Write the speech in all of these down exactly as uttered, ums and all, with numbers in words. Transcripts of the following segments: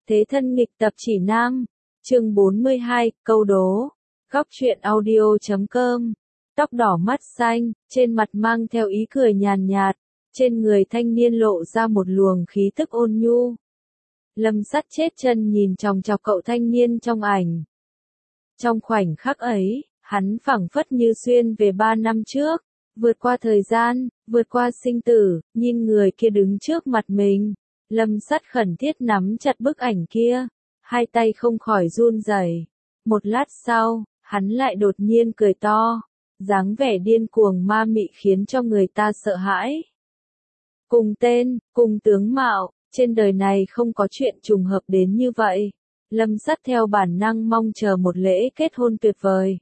Thế thân nghịch tập chỉ nam, chương bốn mươi hai, câu đố, góc truyện audio chấm com, tóc đỏ mắt xanh, trên mặt mang theo ý cười nhàn nhạt, trên người thanh niên lộ ra một luồng khí tức ôn nhu. Lâm Sắt chết chân nhìn chòng chọc cậu thanh niên trong ảnh. Trong khoảnh khắc ấy, hắn phảng phất như xuyên về ba năm trước, vượt qua thời gian, vượt qua sinh tử, nhìn người kia đứng trước mặt mình. Lâm Sắt khẩn thiết nắm chặt bức ảnh kia, hai tay không khỏi run rẩy. Một lát sau, hắn lại đột nhiên cười to, dáng vẻ điên cuồng ma mị khiến cho người ta sợ hãi. Cùng tên, cùng tướng mạo, trên đời này không có chuyện trùng hợp đến như vậy. Lâm Sắt theo bản năng mong chờ một lễ kết hôn tuyệt vời.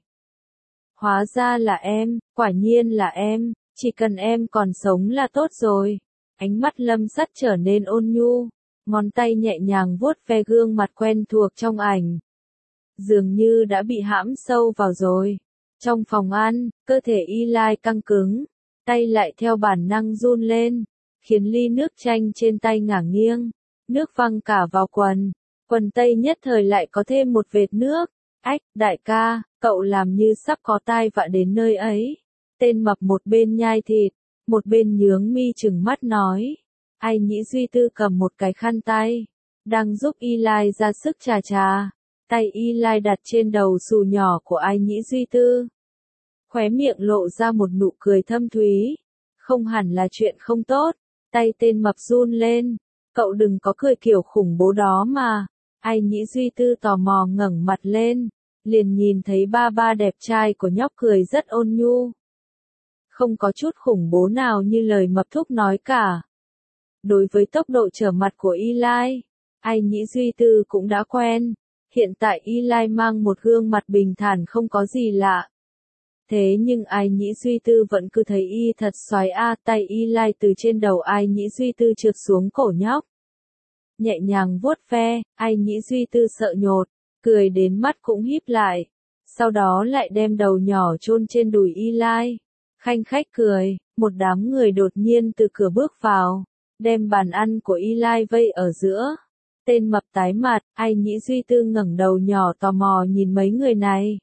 Hóa ra là em, quả nhiên là em, chỉ cần em còn sống là tốt rồi. Ánh mắt Lâm Sắt trở nên ôn nhu, ngón tay nhẹ nhàng vuốt ve gương mặt quen thuộc trong ảnh. Dường như đã bị hãm sâu vào rồi. Trong phòng ăn, cơ thể Eli căng cứng, tay lại theo bản năng run lên, khiến ly nước chanh trên tay ngả nghiêng, nước văng cả vào quần. Quần tây nhất thời lại có thêm một vệt nước. Ách, đại ca, cậu làm như sắp có tai vạ đến nơi ấy. Tên mập một bên nhai thịt, một bên nhướng mi trừng mắt nói. Ai Nhĩ Duy Tư cầm một cái khăn tay, đang giúp Eli ra sức chà chà. Tay Eli đặt trên đầu xù nhỏ của Ai Nhĩ Duy Tư. Khóe miệng lộ ra một nụ cười thâm thúy. Không hẳn là chuyện không tốt. Tay tên mập run lên. Cậu đừng có cười kiểu khủng bố đó mà. Ai Nhĩ Duy Tư tò mò ngẩng mặt lên, liền nhìn thấy ba ba đẹp trai của nhóc cười rất ôn nhu. Không có chút khủng bố nào như lời mập thúc nói cả. Đối với tốc độ trở mặt của Eli, Ai Nhĩ Duy Tư cũng đã quen. Hiện tại Eli mang một gương mặt bình thản không có gì lạ. Thế nhưng Ai Nhĩ Duy Tư vẫn cứ thấy y thật xoái a. Tay Eli từ trên đầu Ai Nhĩ Duy Tư trượt xuống cổ nhóc. Nhẹ nhàng vuốt ve, Ai Nhĩ Duy Tư sợ nhột, cười đến mắt cũng híp lại. Sau đó lại đem đầu nhỏ chôn trên đùi Eli. Khanh khách cười, một đám người đột nhiên từ cửa bước vào, đem bàn ăn của Eli vây ở giữa. Tên mập tái mặt, Ai Nhĩ Duy Tư ngẩng đầu nhỏ tò mò nhìn mấy người này.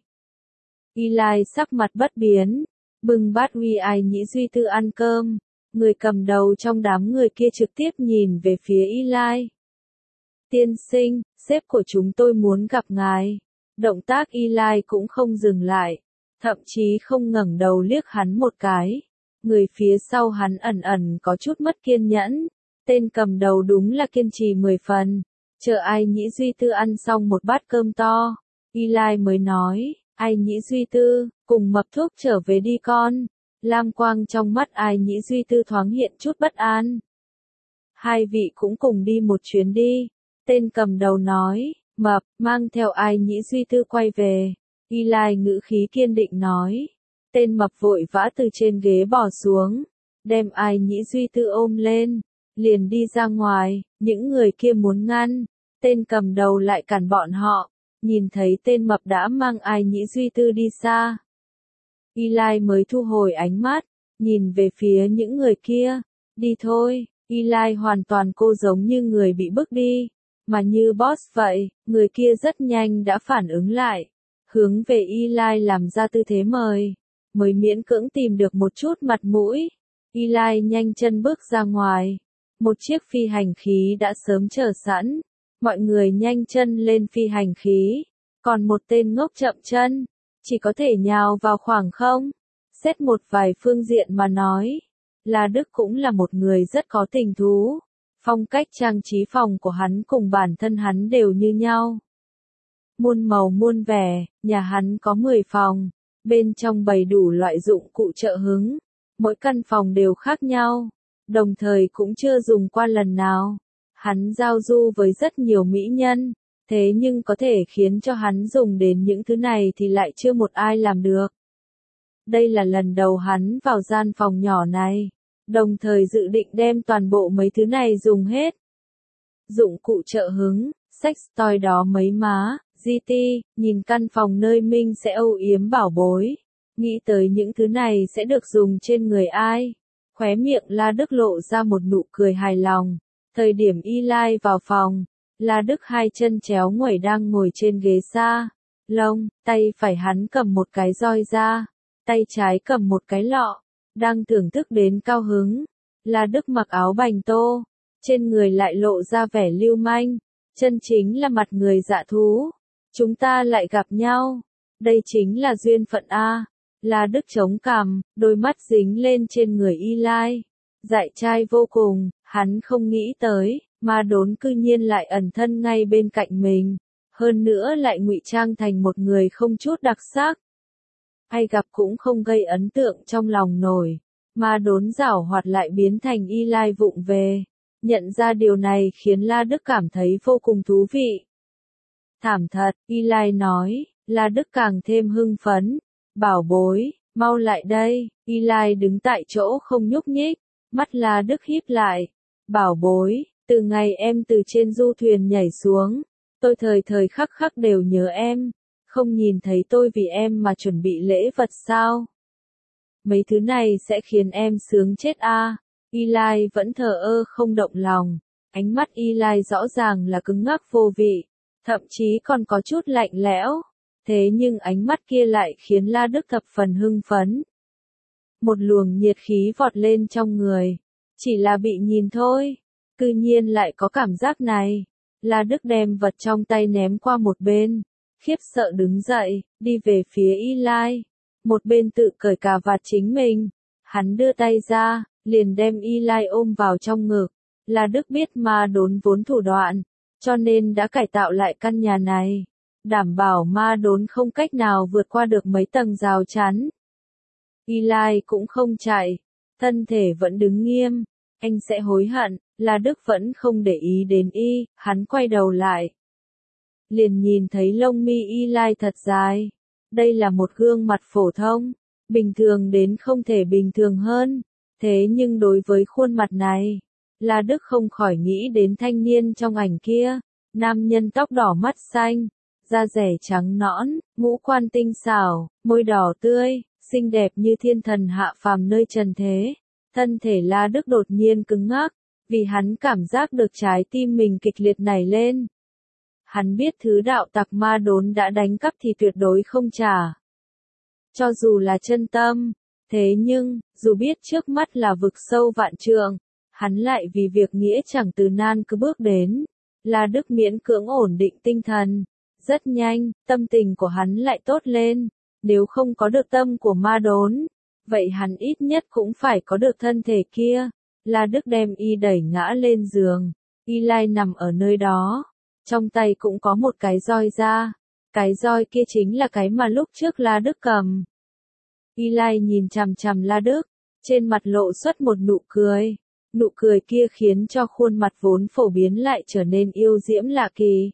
Eli sắc mặt bất biến, bưng bát uy Ai Nhĩ Duy Tư ăn cơm. Người cầm đầu trong đám người kia trực tiếp nhìn về phía Eli. Tiên sinh, sếp của chúng tôi muốn gặp ngài. Động tác Eli cũng không dừng lại, thậm chí không ngẩng đầu liếc hắn một cái. Người phía sau hắn ẩn ẩn có chút mất kiên nhẫn. Tên cầm đầu đúng là kiên trì mười phần. Chờ Ai Nhĩ Duy Tư ăn xong một bát cơm to, Eli mới nói, Ai Nhĩ Duy Tư, cùng mập thúc trở về đi con. Lam quang trong mắt Ai Nhĩ Duy Tư thoáng hiện chút bất an. Hai vị cũng cùng đi một chuyến đi. Tên cầm đầu nói, mập, mang theo Ai Nhĩ Duy Tư quay về. Eli ngữ khí kiên định nói. Tên mập vội vã từ trên ghế bò xuống, đem Ai Nhĩ Duy Tư ôm lên, liền đi ra ngoài. Những người kia muốn ngăn, tên cầm đầu lại cản bọn họ. Nhìn thấy tên mập đã mang Ai Nhĩ Duy Tư đi xa, Eli mới thu hồi ánh mắt, nhìn về phía những người kia. Đi thôi. Eli hoàn toàn cô giống như người bị bước đi, mà như boss vậy. Người kia rất nhanh đã phản ứng lại, hướng về Eli làm ra tư thế mời, mới miễn cưỡng tìm được một chút mặt mũi. Eli nhanh chân bước ra ngoài. Một chiếc phi hành khí đã sớm chờ sẵn. Mọi người nhanh chân lên phi hành khí, còn một tên ngốc chậm chân, chỉ có thể nhào vào khoảng không. Xét một vài phương diện mà nói, La Đức cũng là một người rất có tình thú. Phong cách trang trí phòng của hắn cùng bản thân hắn đều như nhau. Muôn màu muôn vẻ, nhà hắn có mười phòng, bên trong bày đủ loại dụng cụ trợ hứng. Mỗi căn phòng đều khác nhau, đồng thời cũng chưa dùng qua lần nào. Hắn giao du với rất nhiều mỹ nhân, thế nhưng có thể khiến cho hắn dùng đến những thứ này thì lại chưa một ai làm được. Đây là lần đầu hắn vào gian phòng nhỏ này, đồng thời dự định đem toàn bộ mấy thứ này dùng hết. Dụng cụ trợ hứng, sex toy đó mấy má, giê tê, nhìn căn phòng nơi Minh sẽ âu yếm bảo bối. Nghĩ tới những thứ này sẽ được dùng trên người ai. Khóe miệng La Đức lộ ra một nụ cười hài lòng. Thời điểm Eli vào phòng, La Đức hai chân chéo nguẩy đang ngồi trên ghế sa lông, tay phải hắn cầm một cái roi ra, tay trái cầm một cái lọ, đang thưởng thức đến cao hứng. La Đức mặc áo bành tô, trên người lại lộ ra vẻ lưu manh, chân chính là mặt người dạ thú. Chúng ta lại gặp nhau, đây chính là duyên phận a. La Đức chống cằm, đôi mắt dính lên trên người Y Lai, dại trai vô cùng, hắn không nghĩ tới, Ma Đốn cư nhiên lại ẩn thân ngay bên cạnh mình, hơn nữa lại ngụy trang thành một người không chút đặc sắc. Ai gặp cũng không gây ấn tượng trong lòng nổi, Ma Đốn giảo hoạt lại biến thành Y Lai vụng về. Nhận ra điều này khiến La Đức cảm thấy vô cùng thú vị. Thảm thật, Y Lai nói, La Đức càng thêm hưng phấn. Bảo bối, mau lại đây. Y Lai đứng tại chỗ không nhúc nhích, mắt La Đức híp lại. Bảo bối, từ ngày em từ trên du thuyền nhảy xuống, tôi thời thời khắc khắc đều nhớ em. Không nhìn thấy tôi vì em mà chuẩn bị lễ vật sao? Mấy thứ này sẽ khiến em sướng chết a. À. Y Lai vẫn thờ ơ không động lòng, ánh mắt Y Lai rõ ràng là cứng ngắc vô vị, thậm chí còn có chút lạnh lẽo. Thế nhưng ánh mắt kia lại khiến La Đức thập phần hưng phấn. Một luồng nhiệt khí vọt lên trong người, chỉ là bị nhìn thôi, cư nhiên lại có cảm giác này. La Đức đem vật trong tay ném qua một bên, khiếp sợ đứng dậy, đi về phía Y Lai, một bên tự cởi cà vạt chính mình. Hắn đưa tay ra, liền đem Y Lai ôm vào trong ngực. La Đức biết Ma Đốn vốn thủ đoạn, cho nên đã cải tạo lại căn nhà này, đảm bảo Ma Đốn không cách nào vượt qua được mấy tầng rào chắn. Y Lai cũng không chạy, thân thể vẫn đứng nghiêm. Anh sẽ hối hận. La Đức vẫn không để ý đến y, hắn quay đầu lại, liền nhìn thấy lông mi Y Lai thật dài. Đây là một gương mặt phổ thông, bình thường đến không thể bình thường hơn. Thế nhưng đối với khuôn mặt này, La Đức không khỏi nghĩ đến thanh niên trong ảnh kia, nam nhân tóc đỏ mắt xanh, da rẻ trắng nõn, ngũ quan tinh xảo, môi đỏ tươi, xinh đẹp như thiên thần hạ phàm nơi trần thế. Thân thể La Đức đột nhiên cứng ngắc, vì hắn cảm giác được trái tim mình kịch liệt nảy lên. Hắn biết thứ đạo tặc Ma Đốn đã đánh cắp thì tuyệt đối không trả. Cho dù là chân tâm, thế nhưng, dù biết trước mắt là vực sâu vạn trượng, hắn lại vì việc nghĩa chẳng từ nan cứ bước đến. La Đức miễn cưỡng ổn định tinh thần. Rất nhanh, tâm tình của hắn lại tốt lên. Nếu không có được tâm của Ma Đốn, vậy hắn ít nhất cũng phải có được thân thể kia. La Đức đem y đẩy ngã lên giường. Y Lai nằm ở nơi đó. Trong tay cũng có một cái roi ra. Cái roi kia chính là cái mà lúc trước La Đức cầm. Y Lai nhìn chằm chằm La Đức, trên mặt lộ xuất một nụ cười. Nụ cười kia khiến cho khuôn mặt vốn phổ biến lại trở nên yêu diễm lạ kỳ.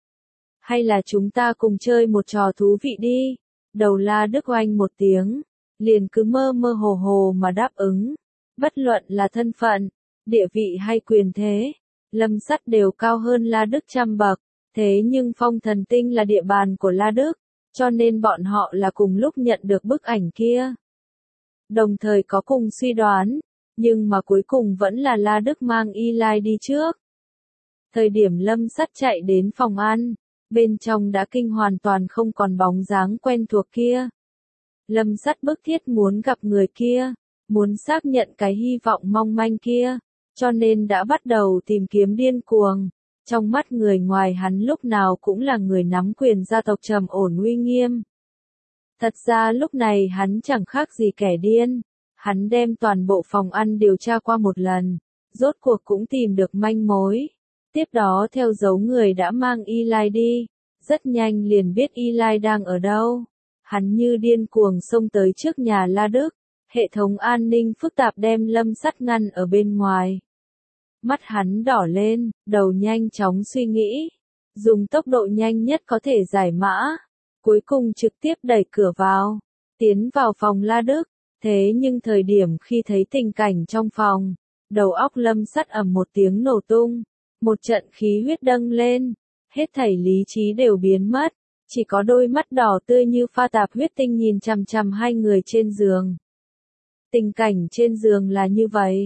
Hay là chúng ta cùng chơi một trò thú vị đi. Đầu La Đức oanh một tiếng, liền cứ mơ mơ hồ hồ mà đáp ứng. Bất luận là thân phận, địa vị hay quyền thế, Lâm Sắt đều cao hơn La Đức trăm bậc. Thế nhưng Phong Thần Tinh là địa bàn của La Đức, cho nên bọn họ là cùng lúc nhận được bức ảnh kia. Đồng thời có cùng suy đoán, nhưng mà cuối cùng vẫn là La Đức mang Y Lai đi trước. Thời điểm Lâm Sắt chạy đến phòng ăn, bên trong đã kinh hoàn toàn không còn bóng dáng quen thuộc kia. Lâm Sắt bức thiết muốn gặp người kia, muốn xác nhận cái hy vọng mong manh kia, cho nên đã bắt đầu tìm kiếm điên cuồng. Trong mắt người ngoài hắn lúc nào cũng là người nắm quyền gia tộc trầm ổn uy nghiêm. Thật ra lúc này hắn chẳng khác gì kẻ điên. Hắn đem toàn bộ phòng ăn điều tra qua một lần, rốt cuộc cũng tìm được manh mối. Tiếp đó theo dấu người đã mang Y Lai đi, rất nhanh liền biết Y Lai đang ở đâu. Hắn như điên cuồng xông tới trước nhà La Đức, hệ thống an ninh phức tạp đem Lâm Sắt ngăn ở bên ngoài. Mắt hắn đỏ lên, đầu nhanh chóng suy nghĩ, dùng tốc độ nhanh nhất có thể giải mã, cuối cùng trực tiếp đẩy cửa vào, tiến vào phòng La Đức. Thế nhưng thời điểm khi thấy tình cảnh trong phòng, đầu óc Lâm Sắt ầm một tiếng nổ tung, một trận khí huyết dâng lên, hết thảy lý trí đều biến mất, chỉ có đôi mắt đỏ tươi như pha tạp huyết tinh nhìn chằm chằm hai người trên giường. Tình cảnh trên giường là như vậy.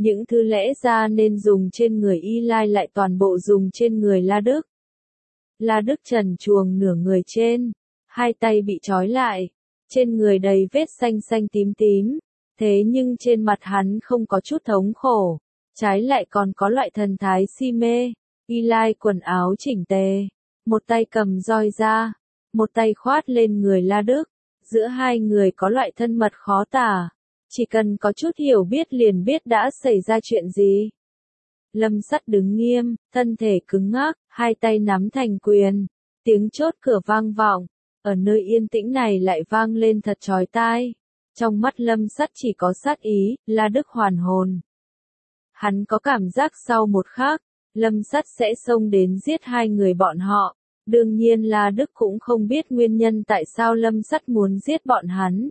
Những thứ lẽ ra nên dùng trên người Eli lại toàn bộ dùng trên người La Đức. La Đức trần truồng nửa người trên, hai tay bị trói lại, trên người đầy vết xanh xanh tím tím, thế nhưng trên mặt hắn không có chút thống khổ, trái lại còn có loại thần thái si mê. Eli quần áo chỉnh tề, một tay cầm roi ra, một tay khoát lên người La Đức, giữa hai người có loại thân mật khó tả, chỉ cần có chút hiểu biết liền biết đã xảy ra chuyện gì. Lâm Sắt đứng nghiêm, thân thể cứng ngắc, hai tay nắm thành quyền, tiếng chốt cửa vang vọng, ở nơi yên tĩnh này lại vang lên thật chói tai. Trong mắt Lâm Sắt chỉ có sát ý, La Đức hoàn hồn. Hắn có cảm giác sau một khắc, Lâm Sắt sẽ xông đến giết hai người bọn họ. Đương nhiên La Đức cũng không biết nguyên nhân tại sao Lâm Sắt muốn giết bọn hắn.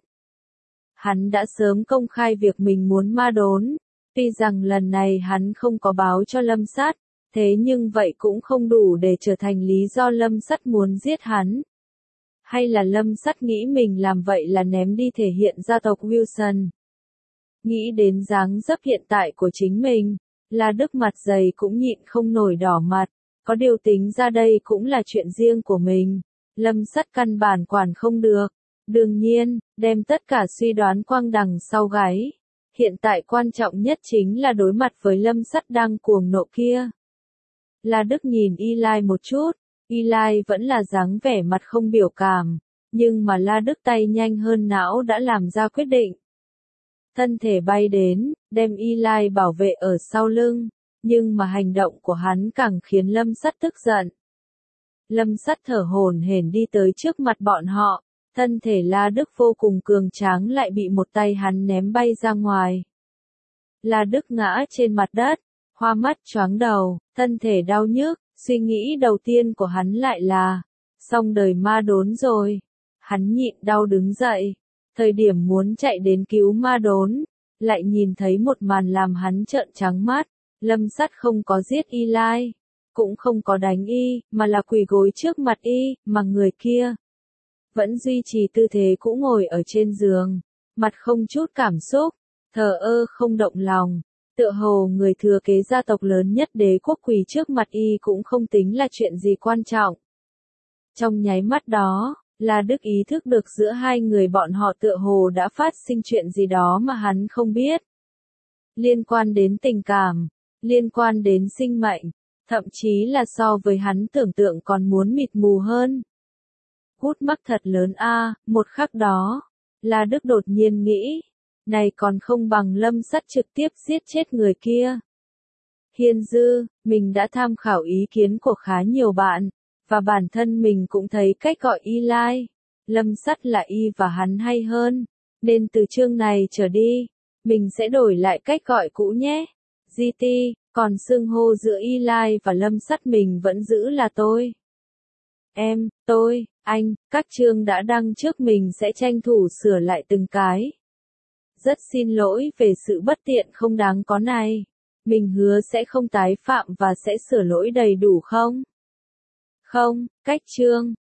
Hắn đã sớm công khai việc mình muốn ma đốn. Tuy rằng lần này hắn không có báo cho Lâm Sắt, thế nhưng vậy cũng không đủ để trở thành lý do Lâm Sắt muốn giết hắn. Hay là Lâm Sắt nghĩ mình làm vậy là ném đi thể hiện gia tộc Wilson. Nghĩ đến dáng dấp hiện tại của chính mình, La Đức mặt dày cũng nhịn không nổi đỏ mặt, có điều tính ra đây cũng là chuyện riêng của mình. Lâm Sắt căn bản quản không được, đương nhiên, đem tất cả suy đoán quăng đằng sau gáy. Hiện tại quan trọng nhất chính là đối mặt với Lâm Sắt đang cuồng nộ kia. La Đức nhìn Eli một chút, Eli vẫn là dáng vẻ mặt không biểu cảm, nhưng mà La Đức tay nhanh hơn não đã làm ra quyết định. Thân thể bay đến, đem Eli bảo vệ ở sau lưng, nhưng mà hành động của hắn càng khiến Lâm Sắt tức giận. Lâm Sắt thở hổn hển đi tới trước mặt bọn họ, thân thể La Đức vô cùng cường tráng lại bị một tay hắn ném bay ra ngoài. La Đức ngã trên mặt đất, hoa mắt choáng đầu, thân thể đau nhức, suy nghĩ đầu tiên của hắn lại là, xong đời ma đốn rồi. Hắn nhịn đau đứng dậy, thời điểm muốn chạy đến cứu ma đốn, lại nhìn thấy một màn làm hắn trợn trắng mắt. Lâm Sắt không có giết Eli, cũng không có đánh y, mà là quỳ gối trước mặt y, mà người kia vẫn duy trì tư thế cũ ngồi ở trên giường, mặt không chút cảm xúc, thờ ơ không động lòng, tựa hồ người thừa kế gia tộc lớn nhất đế quốc quỳ trước mặt y cũng không tính là chuyện gì quan trọng. Trong nháy mắt đó, La Đức ý thức được giữa hai người bọn họ tựa hồ đã phát sinh chuyện gì đó mà hắn không biết. Liên quan đến tình cảm, liên quan đến sinh mệnh, thậm chí là so với hắn tưởng tượng còn muốn mịt mù hơn. Hút mắc thật lớn a, một khắc đó, La Đức đột nhiên nghĩ, này còn không bằng Lâm Sắt trực tiếp giết chết người kia. Hiên dư, mình đã tham khảo ý kiến của khá nhiều bạn, và bản thân mình cũng thấy cách gọi Eli, Lâm Sắt là y và hắn hay hơn, nên từ chương này trở đi, mình sẽ đổi lại cách gọi cũ nhé. giê tê, còn xưng hô giữa Eli và Lâm Sắt mình vẫn giữ là tôi. Em, tôi, anh, các chương đã đăng trước mình sẽ tranh thủ sửa lại từng cái. Rất xin lỗi về sự bất tiện không đáng có này. Mình hứa sẽ không tái phạm và sẽ sửa lỗi đầy đủ không? Không, cách chương.